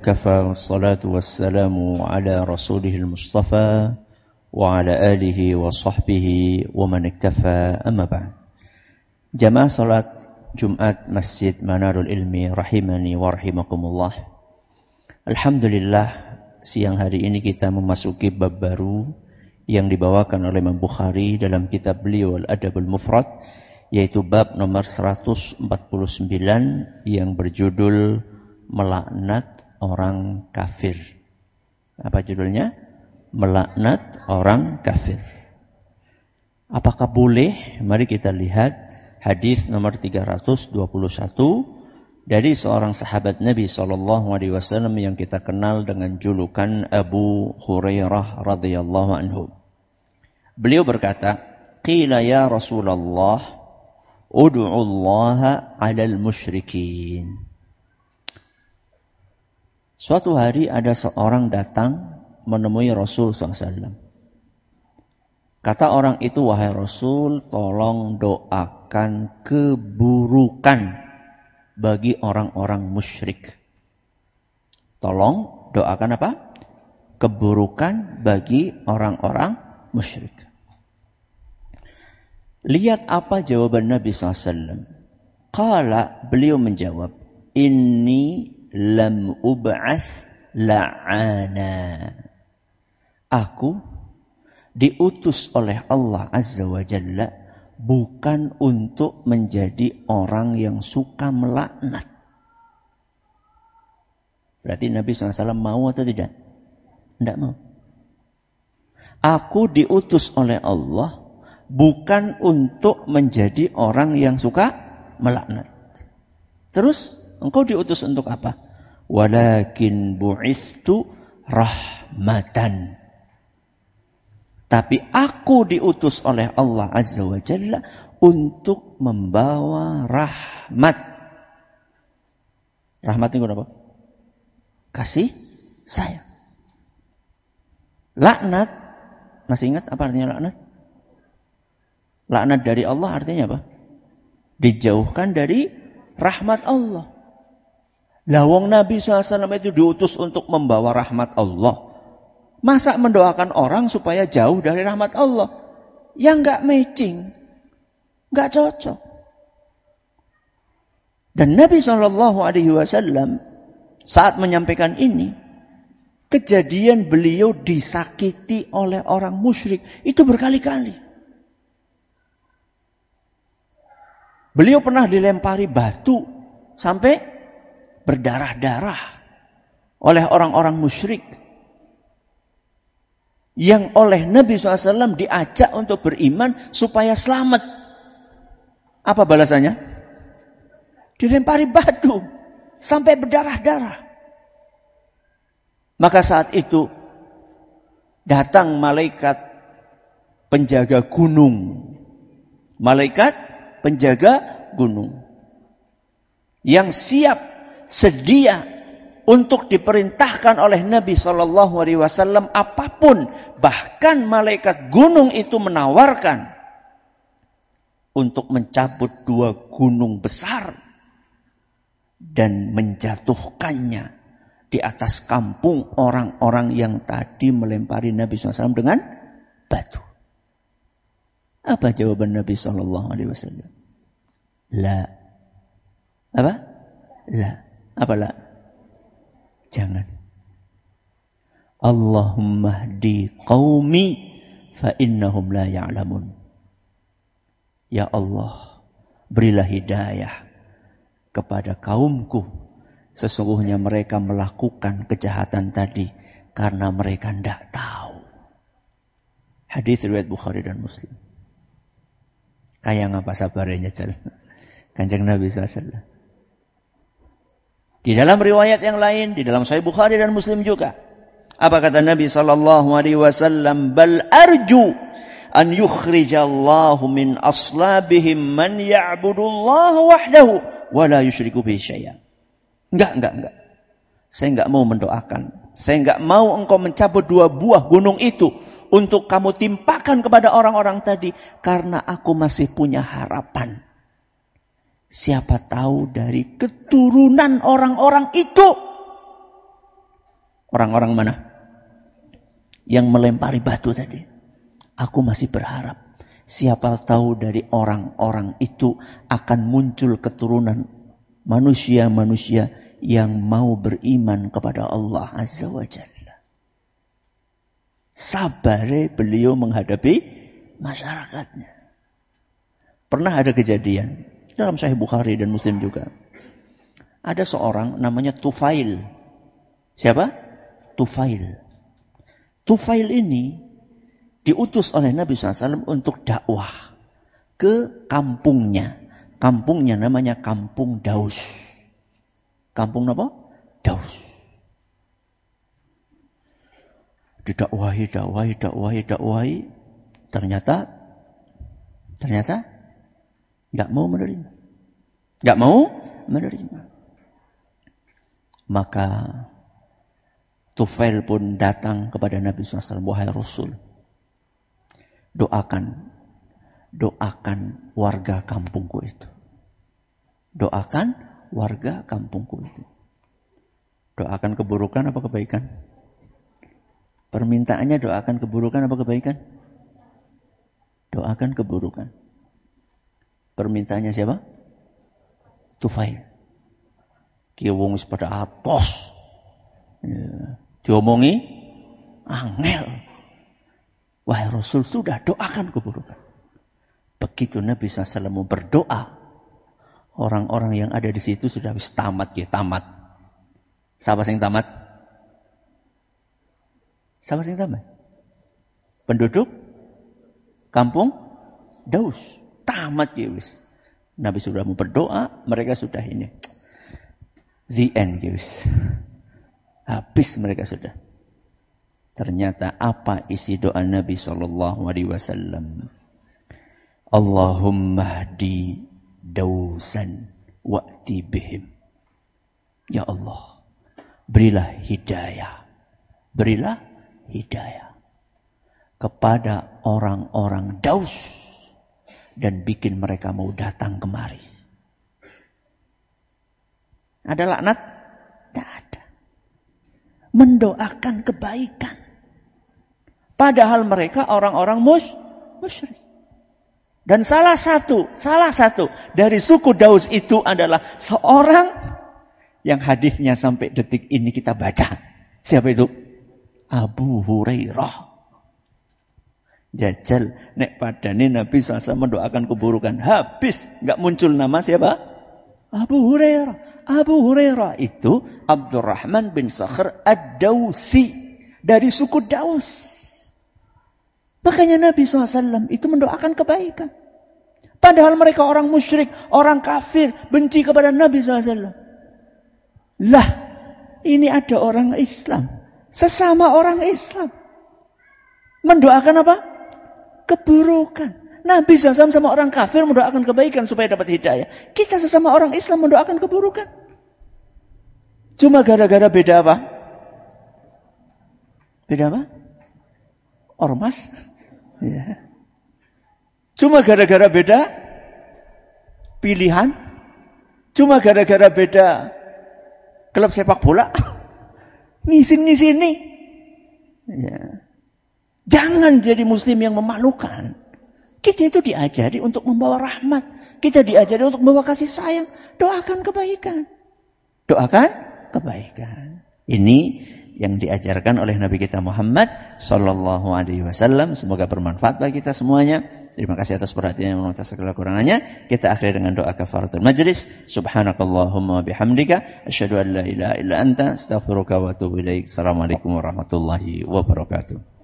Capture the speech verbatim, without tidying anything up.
وكفى والصلاة والسلام على رسوله المصطفى وعلى آله وصحبه ومن اكتفى أما بعد. Jamaah salat Jumat Masjid Manarul Ilmi rahimani wa rahimakumullah. Alhamdulillah, siang hari ini kita memasuki bab baru yang dibawakan oleh Imam Bukhari dalam kitab beliau Al-Adabul Mufrad, yaitu bab nomor seratus empat puluh sembilan yang berjudul melaknat orang kafir. Apa judulnya? Melaknat orang kafir. Apakah boleh? Mari kita lihat hadis nomor tiga ratus dua puluh satu dari seorang sahabat Nabi sallallahu alaihi wasallam yang kita kenal dengan julukan Abu Hurairah radhiyallahu anhu. Beliau berkata, "Qila ya Rasulullah, ud'u Allah 'alal musyrikin." Suatu hari ada seorang datang menemui Rasul sallallahu alaihi wasallam. Kata orang itu, "Wahai Rasul, tolong doakan keburukan bagi orang-orang musyrik." Tolong doakan apa? Keburukan bagi orang-orang musyrik. Lihat apa jawaban Nabi sallallahu alaihi wasallam. Qala, beliau menjawab, "Inni lam ub'ats la'ana." Aku diutus oleh Allah Azza wa Jalla bukan untuk menjadi orang yang suka melaknat. Berarti Nabi sallallahu alaihi wasallam mau atau tidak? Tidak mau. Aku diutus oleh Allah bukan untuk menjadi orang yang suka melaknat. Terus engkau diutus untuk apa? Walakin bu'ithu rahmatan. Tapi aku diutus oleh Allah Azza wa Jalla untuk membawa rahmat. Rahmat itu apa? Kasih sayang. Laknat, masih ingat apa artinya laknat? Laknat dari Allah artinya apa? Dijauhkan dari rahmat Allah. Lawang Nabi sallallahu alaihi wasallam itu diutus untuk membawa rahmat Allah. Masa mendoakan orang supaya jauh dari rahmat Allah? Yang enggak matching. Enggak cocok. Dan Nabi shallallahu alaihi wasallam saat menyampaikan ini, kejadian beliau disakiti oleh orang musyrik itu berkali-kali. Beliau pernah dilempari batu sampai berdarah-darah oleh orang-orang musyrik. Yang oleh Nabi shallallahu alaihi wasallam diajak untuk beriman supaya selamat. Apa balasannya? Dilempari batu sampai berdarah-darah. Maka saat itu datang malaikat penjaga gunung. Malaikat penjaga gunung. Yang siap, sedia untuk diperintahkan oleh Nabi shallallahu alaihi wasallam apapun. Bahkan malaikat gunung itu menawarkan untuk mencabut dua gunung besar dan menjatuhkannya di atas kampung orang-orang yang tadi melempari Nabi shallallahu alaihi wasallam dengan batu. Apa jawaban Nabi shallallahu alaihi wasallam? La. Apa? La. Apa la? Jangan. Allahumma hdi qaumi fa innahum la ya'lamun. Ya Allah, berilah hidayah kepada kaumku. Sesungguhnya mereka melakukan kejahatan tadi karena mereka tidak tahu. Hadis riwayat Bukhari dan Muslim. Kayak apa sabarnya Jal? Kanjeng Nabi sallallahu alaihi wasallam. Di dalam riwayat yang lain, di dalam Sahih Bukhari dan Muslim juga. Apa kata Nabi sallallahu alaihi wasallam? Bal arju an yukhrijallahu min aslabihim man ya'budullaha wahdahu wa la yusyriku bihi syai'an. Enggak, enggak, enggak. Saya enggak mau mendoakan. Saya enggak mau engkau mencabut dua buah gunung itu untuk kamu timpakan kepada orang-orang tadi karena aku masih punya harapan. Siapa tahu dari keturunan orang-orang itu Orang-orang mana? Yang melempari batu tadi. Aku masih berharap. Siapa tahu dari orang-orang itu akan muncul keturunan manusia-manusia yang mau beriman kepada Allah Azza wa Jalla. Sabare beliau menghadapi masyarakatnya. Pernah ada kejadian dalam Sahih Bukhari dan Muslim juga. Ada seorang namanya Tufail. Siapa? Tufail. Tufail ini diutus oleh Nabi shallallahu alaihi wasallam untuk dakwah ke kampungnya. Kampungnya namanya Kampung Daus. Kampung apa? Daus. Didakwahi, dakwahi, dakwahi, dakwahi. Ternyata, ternyata nggak mau menerima. Nggak mau menerima. Maka Tufail pun datang kepada Nabi shallallahu alaihi wasallam. Wahai Rasul, doakan, doakan warga kampungku itu. Doakan warga kampungku itu. Doakan keburukan apa kebaikan? Permintaannya doakan keburukan apa kebaikan? Doakan keburukan. Permintaannya siapa? Tufail. Ki wong wis pada atos. Ya. Diomongi angel. Wahai Rasul, sudah doakan keburukan. Begitu Nabi shallallahu alaihi wasallam berdoa, orang-orang yang ada di situ sudah habis tamat ya, tamat. Siapa yang tamat? Siapa yang tamat? Penduduk kampung Daus. Tamat ya wis. Nabi sudah mau berdoa, mereka sudah ini. The end ya wis. Habis mereka sudah. Ternyata apa isi doa Nabi sallallahu alaihi wasallam? Allahumma hdi Dausan wa'ti bihim. Ya Allah, berilah hidayah. Berilah hidayah kepada orang-orang Daus dan bikin mereka mau datang kemari. Ada laknat? Tidak ada. Mendoakan kebaikan. Padahal mereka orang-orang mus, musyrik. Dan salah satu, salah satu dari suku Daus itu adalah seorang yang hadisnya sampai detik ini kita baca. Siapa itu? Abu Hurairah. Jajal, nek padane Nabi shallallahu alaihi wasallam mendoakan keburukan. Habis, nggak muncul nama siapa? Abu Hurairah. Abu Hurairah itu Abdurrahman bin Sakhr ad-Dausi. Dari suku Daus. Makanya Nabi shallallahu alaihi wasallam itu mendoakan kebaikan. Padahal mereka orang musyrik, orang kafir, benci kepada Nabi shallallahu alaihi wasallam. Lah, ini ada orang Islam. Sesama orang Islam. Mendoakan apa? Keburukan. Nabi shallallahu alaihi wasallam sama orang kafir mendoakan kebaikan supaya dapat hidayah. Kita sesama orang Islam mendoakan keburukan. Cuma gara-gara beda apa? Beda apa? Ormas. Ya. Cuma gara-gara beda pilihan. Cuma gara-gara beda klub sepak bola. Ngisin-ngisini. Ya. Jangan jadi muslim yang memalukan. Kita itu diajari untuk membawa rahmat. Kita diajari untuk membawa kasih sayang. Doakan kebaikan. Doakan kebaikan. Ini yang diajarkan oleh Nabi kita Muhammad sallallahu alaihi wasallam. Semoga bermanfaat bagi kita semuanya. Terima kasih atas perhatiannya dan atas segala kurangannya. Kita akhiri dengan doa kafaratul majlis. Subhanakallahumma bihamdika asyhadu an la ilaha illa anta astaghfiruka wa atubu ilaik. Assalamualaikum warahmatullahi wabarakatuh.